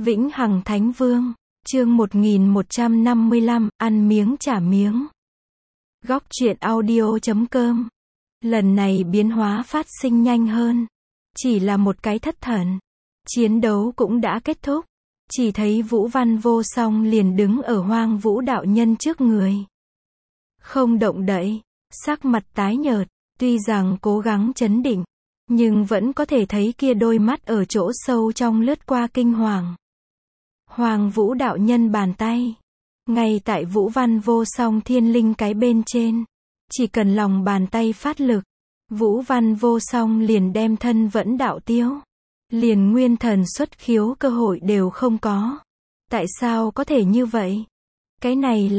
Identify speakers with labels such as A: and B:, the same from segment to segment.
A: Vĩnh Hằng Thánh Vương, chương 1155, ăn miếng trả miếng. Góc truyện audio.com. Lần này biến hóa phát sinh nhanh hơn. Chỉ là một cái thất thần. Chiến đấu cũng đã kết thúc. Chỉ thấy Vũ Văn Vô Song liền đứng ở Hoang Vũ đạo nhân trước người. Không động đậy, sắc mặt tái nhợt, tuy rằng cố gắng trấn định, nhưng vẫn có thể thấy kia đôi mắt ở chỗ sâu trong lướt qua kinh hoàng. Hoàng Vũ đạo nhân bàn tay, ngay tại Vũ Văn Vô Song thiên linh cái bên trên, chỉ cần lòng bàn tay phát lực, Vũ Văn Vô Song liền đem thân vẫn đạo tiêu, liền nguyên thần xuất khiếu cơ hội đều không có. Tại sao có thể như vậy? Cái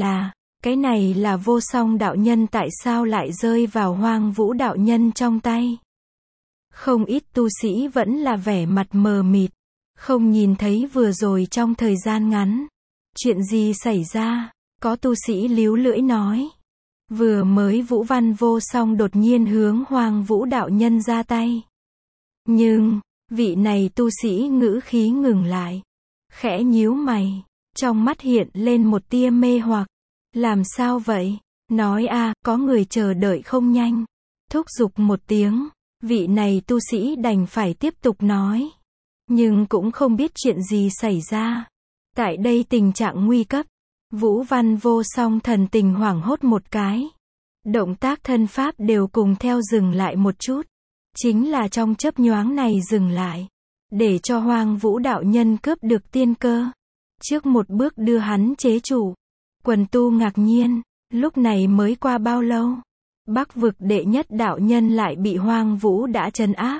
A: này là Vô Song đạo nhân tại sao lại rơi vào Hoang Vũ đạo nhân trong tay? Không ít tu sĩ vẫn là vẻ mặt mờ mịt, không nhìn thấy vừa rồi trong thời gian ngắn. Chuyện gì xảy ra? Có tu sĩ líu lưỡi nói. Vừa mới Vũ Văn Vô Song đột nhiên hướng Hoang Vũ đạo nhân ra tay. Nhưng, vị này tu sĩ ngữ khí ngừng lại. Khẽ nhíu mày, trong mắt hiện lên một tia mê hoặc. Làm sao vậy? Nói có người chờ đợi không nhanh. Thúc giục một tiếng, vị này tu sĩ đành phải tiếp tục nói. Nhưng cũng không biết chuyện gì xảy ra. Tại đây tình trạng nguy cấp, Vũ Văn Vô Song thần tình hoảng hốt một cái. Động tác thân pháp đều cùng theo dừng lại một chút. Chính là trong chớp nhoáng này dừng lại. Để cho Hoang Vũ đạo nhân cướp được tiên cơ. Trước một bước đưa hắn chế trụ. Quần tu ngạc nhiên, lúc này mới qua bao lâu? Bắc vực đệ nhất đạo nhân lại bị Hoang Vũ đã trấn áp.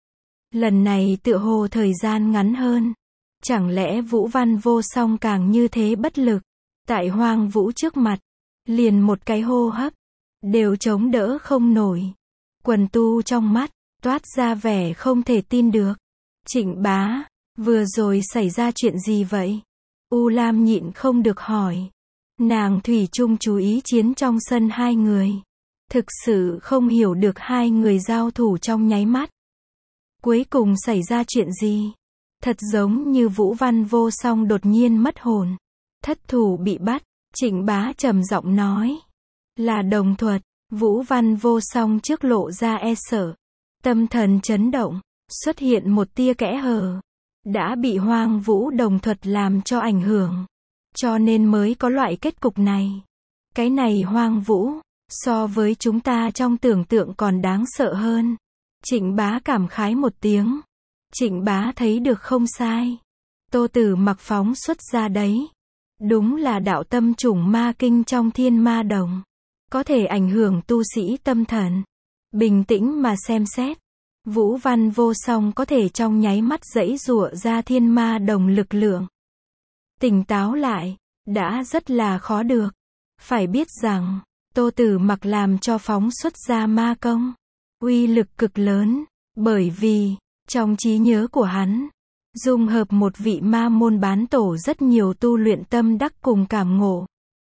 A: Lần này tựa hồ thời gian ngắn hơn. Chẳng lẽ Vũ Văn Vô Song càng như thế bất lực? Tại Hoang Vũ trước mặt, liền một cái hô hấp, đều chống đỡ không nổi. Quần tu trong mắt, toát ra vẻ không thể tin được. Trịnh bá, vừa rồi xảy ra chuyện gì vậy? U Lam nhịn không được hỏi. Nàng thủy chung chú ý chiến trong sân hai người. Thực sự không hiểu được hai người giao thủ trong nháy mắt. Cuối cùng xảy ra chuyện gì? Thật giống như Vũ Văn Vô Song đột nhiên mất hồn. Thất thủ bị bắt, Trịnh bá trầm giọng nói. Là đồng thuật, Vũ Văn Vô Song trước lộ ra e sợ. Tâm thần chấn động, xuất hiện một tia kẽ hở. Đã bị Hoang Vũ đồng thuật làm cho ảnh hưởng. Cho nên mới có loại kết cục này. Cái này Hoang Vũ, so với chúng ta trong tưởng tượng còn đáng sợ hơn. Trịnh bá cảm khái một tiếng. Trịnh bá thấy được không sai. Tô Tử Mặc phóng xuất ra đấy. Đúng là đạo tâm chủng ma kinh trong Thiên Ma Đồng. Có thể ảnh hưởng tu sĩ tâm thần. Bình tĩnh mà xem xét. Vũ Văn Vô Song có thể trong nháy mắt giãy giụa ra Thiên Ma Đồng lực lượng. Tỉnh táo lại, đã rất là khó được. Phải biết rằng, Tô Tử Mặc làm cho phóng xuất ra ma công. Uy lực cực lớn, bởi vì, trong trí nhớ của hắn, dung hợp một vị ma môn bán tổ rất nhiều tu luyện tâm đắc cùng cảm ngộ.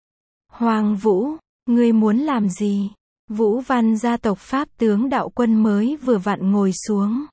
A: Hoàng Vũ, ngươi muốn làm gì? Vũ Văn gia tộc Pháp tướng đạo quân mới vừa vặn ngồi xuống.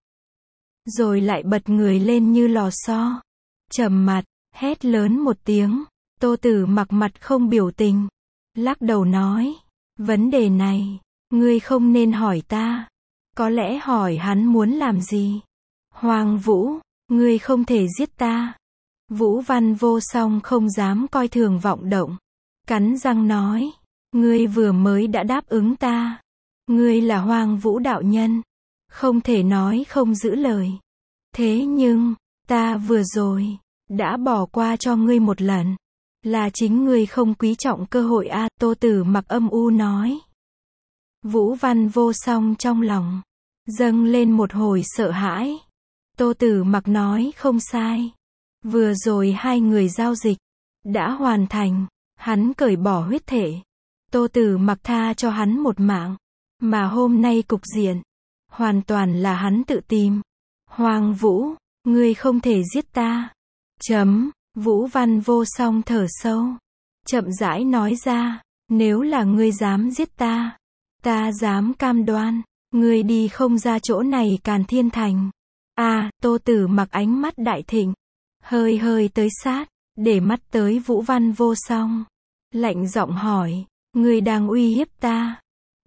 A: Rồi lại bật người lên như lò xo. Trầm mặt, hét lớn một tiếng. Tô Tử Mặc mặt không biểu tình. Lắc đầu nói, vấn đề này, ngươi không nên hỏi ta. Có lẽ hỏi hắn muốn làm gì? Hoàng Vũ, ngươi không thể giết ta. Vũ Văn Vô Song không dám coi thường vọng động. Cắn răng nói, ngươi vừa mới đã đáp ứng ta. Ngươi là Hoang Vũ đạo nhân. Không thể nói không giữ lời. Thế nhưng, ta vừa rồi, đã bỏ qua cho ngươi một lần. Là chính ngươi không quý trọng cơ hội Tô Tử Mặc âm u nói. Vũ Văn Vô Song trong lòng dâng lên một hồi sợ hãi. Tô Tử Mặc nói không sai. Vừa rồi hai người giao dịch đã hoàn thành, hắn cởi bỏ huyết thể. Tô Tử Mặc tha cho hắn một mạng, mà hôm nay cục diện hoàn toàn là hắn tự tìm. Hoàng Vũ, ngươi không thể giết ta. Vũ Văn Vô Song thở sâu, chậm rãi nói ra, nếu là ngươi dám giết ta, ta dám cam đoan, ngươi đi không ra chỗ này Càn Thiên Thành. Tô Tử Mặc ánh mắt đại thịnh, hơi hơi tới sát, để mắt tới Vũ Văn Vô Song. Lạnh giọng hỏi, ngươi đang uy hiếp ta?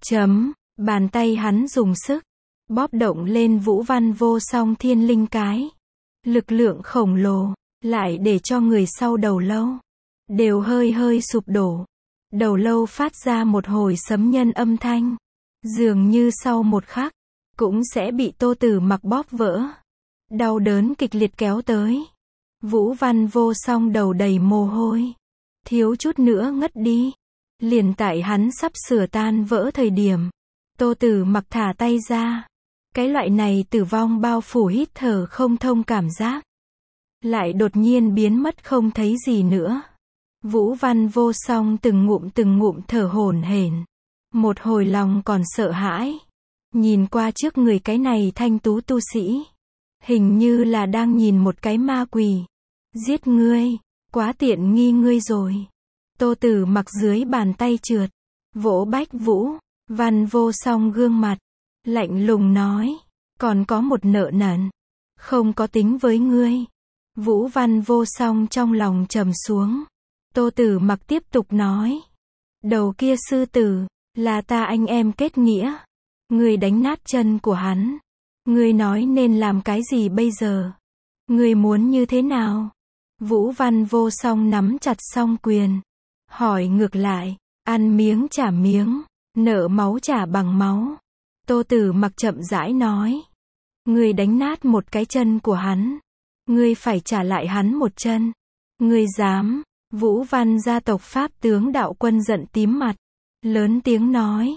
A: Bàn tay hắn dùng sức, bóp động lên Vũ Văn Vô Song thiên linh cái. Lực lượng khổng lồ, lại để cho người sau đầu lâu đều hơi hơi sụp đổ. Đầu lâu phát ra một hồi sấm nhân âm thanh. Dường như sau một khắc, cũng sẽ bị Tô Tử Mặc bóp vỡ. Đau đớn kịch liệt kéo tới. Vũ Văn Vô Song đầu đầy mồ hôi. Thiếu chút nữa ngất đi. Liền tại hắn sắp sửa tan vỡ thời điểm. Tô Tử Mặc thả tay ra. Cái loại này tử vong bao phủ hít thở không thông cảm giác. Lại đột nhiên biến mất không thấy gì nữa. Vũ Văn Vô Song từng ngụm thở hổn hển. Một hồi lòng còn sợ hãi. Nhìn qua trước người cái này thanh tú tu sĩ. Hình như là đang nhìn một cái ma quỷ. Giết ngươi, quá tiện nghi ngươi rồi. Tô Tử Mặc dưới bàn tay trượt. Vỗ Bách Vũ Văn Vô Song gương mặt. Lạnh lùng nói. Còn có một nợ nần. Không có tính với ngươi. Vũ Văn Vô Song trong lòng trầm xuống. Tô Tử Mặc tiếp tục nói. Đầu kia sư tử, là ta anh em kết nghĩa. Ngươi đánh nát chân của hắn. Ngươi nói nên làm cái gì bây giờ? Ngươi muốn như thế nào? Vũ Văn Vô Song nắm chặt song quyền. Hỏi ngược lại, ăn miếng trả miếng, nợ máu trả bằng máu. Tô Tử Mặc chậm rãi nói. Ngươi đánh nát một cái chân của hắn. Ngươi phải trả lại hắn một chân. Ngươi dám? Vũ Văn gia tộc Pháp tướng đạo quân giận tím mặt. Lớn tiếng nói.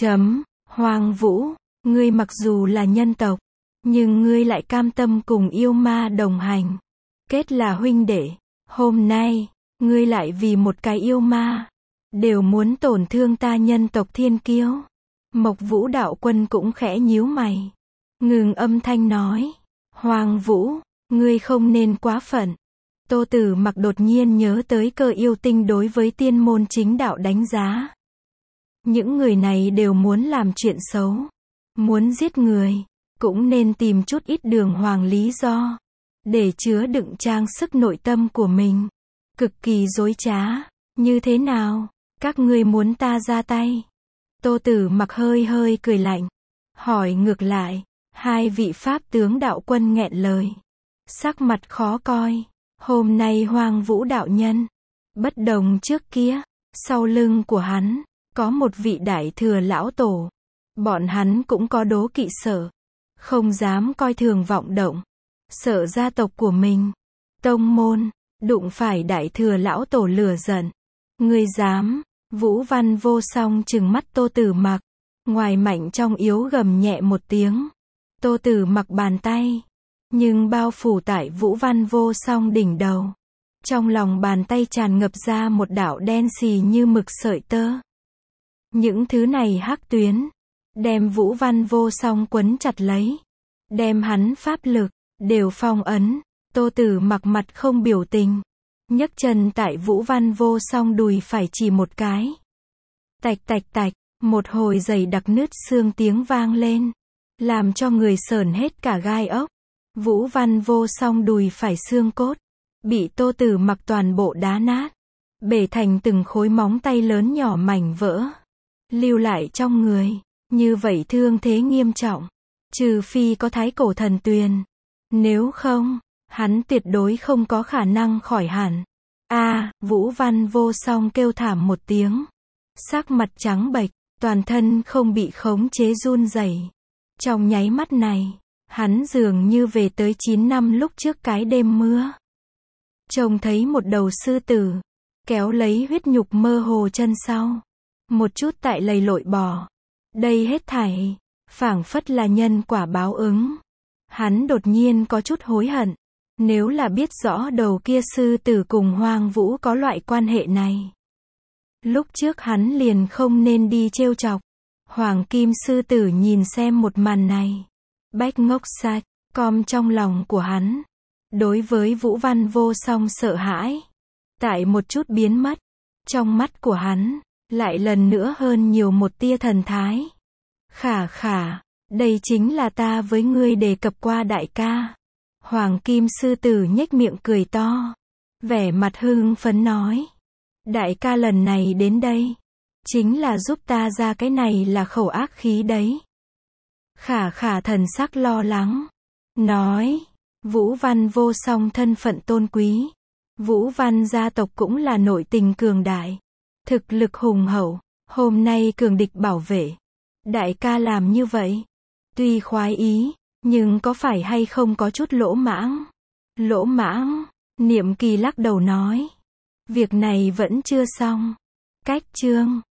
A: Hoàng Vũ, ngươi mặc dù là nhân tộc, nhưng ngươi lại cam tâm cùng yêu ma đồng hành. Kết là huynh đệ. Hôm nay, ngươi lại vì một cái yêu ma, đều muốn tổn thương ta nhân tộc thiên kiêu. Mộc Vũ đạo quân cũng khẽ nhíu mày. Ngừng âm thanh nói. Hoàng Vũ, ngươi không nên quá phận. Tô Tử Mặc đột nhiên nhớ tới Cơ Yêu Tinh đối với tiên môn chính đạo đánh giá. Những người này đều muốn làm chuyện xấu. Muốn giết người, cũng nên tìm chút ít đường hoàng lý do. Để chứa đựng trang sức nội tâm của mình. Cực kỳ dối trá. Như thế nào? Các ngươi muốn ta ra tay? Tô Tử Mặc hơi hơi cười lạnh. Hỏi ngược lại. Hai vị Pháp tướng đạo quân nghẹn lời. Sắc mặt khó coi. Hôm nay Hoàng Vũ đạo nhân, bất đồng trước kia, sau lưng của hắn, có một vị đại thừa lão tổ. Bọn hắn cũng có đố kỵ sợ. Không dám coi thường vọng động. Sợ gia tộc của mình, tông môn, đụng phải đại thừa lão tổ lửa giận. Ngươi dám? Vũ Văn Vô Song trừng mắt Tô Tử Mặc. Ngoài mạnh trong yếu gầm nhẹ một tiếng. Tô Tử Mặc bàn tay. Nhưng bao phủ tại Vũ Văn Vô Song đỉnh đầu. Trong lòng bàn tay tràn ngập ra một đạo đen xì như mực sợi tơ. Những thứ này hắc tuyến. Đem Vũ Văn Vô Song quấn chặt lấy. Đem hắn pháp lực, đều phong ấn. Tô Tử Mặc mặt không biểu tình. Nhấc chân tại Vũ Văn Vô Song đùi phải chỉ một cái. Tạch tạch tạch, một hồi dày đặc nứt xương tiếng vang lên. Làm cho người sởn hết cả gai ốc. Vũ Văn Vô Song đùi phải xương cốt. Bị Tô Tử Mặc toàn bộ đá nát. Bể thành từng khối móng tay lớn nhỏ mảnh vỡ. Lưu lại trong người. Như vậy thương thế nghiêm trọng. Trừ phi có thái cổ thần tuyền. Nếu không, hắn tuyệt đối không có khả năng khỏi hẳn. Vũ Văn Vô Song kêu thảm một tiếng. Sắc mặt trắng bệch, toàn thân không bị khống chế run rẩy. Trong nháy mắt này, hắn dường như về tới 9 năm lúc trước cái đêm mưa. Trông thấy một đầu sư tử, kéo lấy huyết nhục mơ hồ chân sau. Một chút tại lầy lội bò. Đây hết thảy, phảng phất là nhân quả báo ứng. Hắn đột nhiên có chút hối hận. Nếu là biết rõ đầu kia sư tử cùng Hoàng Vũ có loại quan hệ này. Lúc trước hắn liền không nên đi trêu chọc. Hoàng Kim sư tử nhìn xem một màn này. Bách ngốc sạch, com trong lòng của hắn. Đối với Vũ Văn Vô Song sợ hãi. Tại một chút biến mất. Trong mắt của hắn, lại lần nữa hơn nhiều một tia thần thái. Khả, đây chính là ta với ngươi đề cập qua đại ca. Hoàng Kim Sư Tử nhếch miệng cười to. Vẻ mặt hưng phấn nói. Đại ca lần này đến đây. Chính là giúp ta ra cái này là khẩu ác khí đấy. Khả khả thần sắc lo lắng. Nói. Vũ Văn vô song thân phận tôn quý. Vũ Văn gia tộc cũng là nội tình cường đại. Thực lực hùng hậu. Hôm nay cường địch bảo vệ. Đại ca làm như vậy. Tuy khoái ý, nhưng có phải hay không có chút lỗ mãng? Lỗ mãng, Niệm Kỳ lắc đầu nói. Việc này vẫn chưa xong. Cách chương